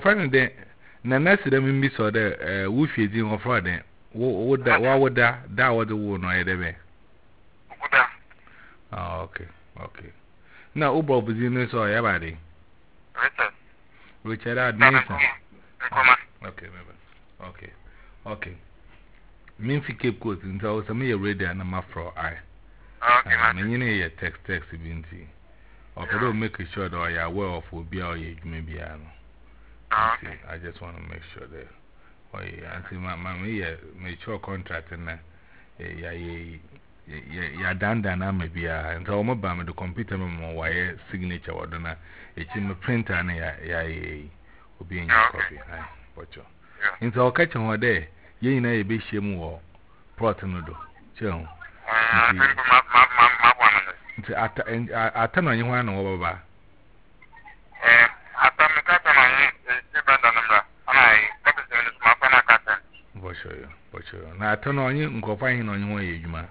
friend de na nurse dem mbi so de wo fiedi ho fra de wo da wo de wo no ye de be Oguda. Ah, okay. Na ubo business so ya ba de. Richard Adnesa. Okay, maybe. Okay. Mean fi Cape Coast until some year ready and I'm afro I. Okay, man. And you know text binti. Or don't make sure that you are aware of will be our age maybe Okay. I just want to make sure that oh yeah, until my make sure contract and ya done maybe and so I'm about the computer wire signature or dona it's in my printer and will be in your copy. Aye, watch. Into our catching one day, ye know a bit shame war, protenodo. Chill. I turn on you one over. For sure. Now I turn on you and go find on your way, man.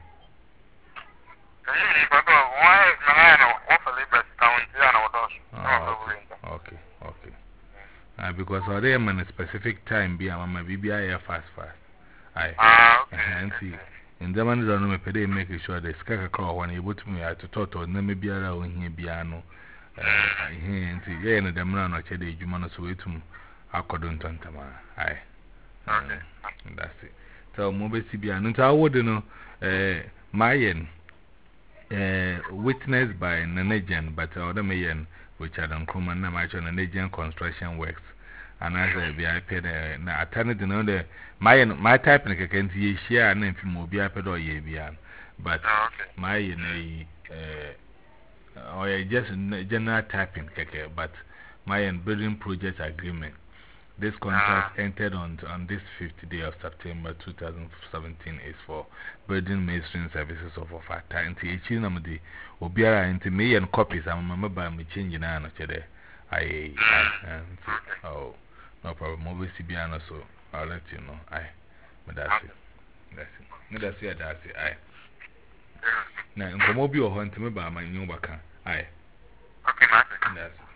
Okay. Because are there a specific time be a mama BBI fast. Aye. And see, in the man is on me pay making sure the skaka call when you put me at the total, and maybe around here piano. Here and see, yeah, and the man or chede, you man so it according to Tantama. Aye. That's it. So, Mobile CBN, and I would know, Mayan, witnessed by an agent, but other Mayan, which are on common name, an agent construction works. And as I be, I paid a turn it in the my type in a can see share and if you move be up or ye beyond. But my or just general typing, but my building project agreement. This contract entered on this 5th day of September 2017 is for building masonry services of our time. The Obiara into me and copies. I remember by me changing an oh, no problem. Mobile CBN so I'll let you know. But that's it. That's it. Now, in Mobile, hunt me by my new baka. Okay, that's it.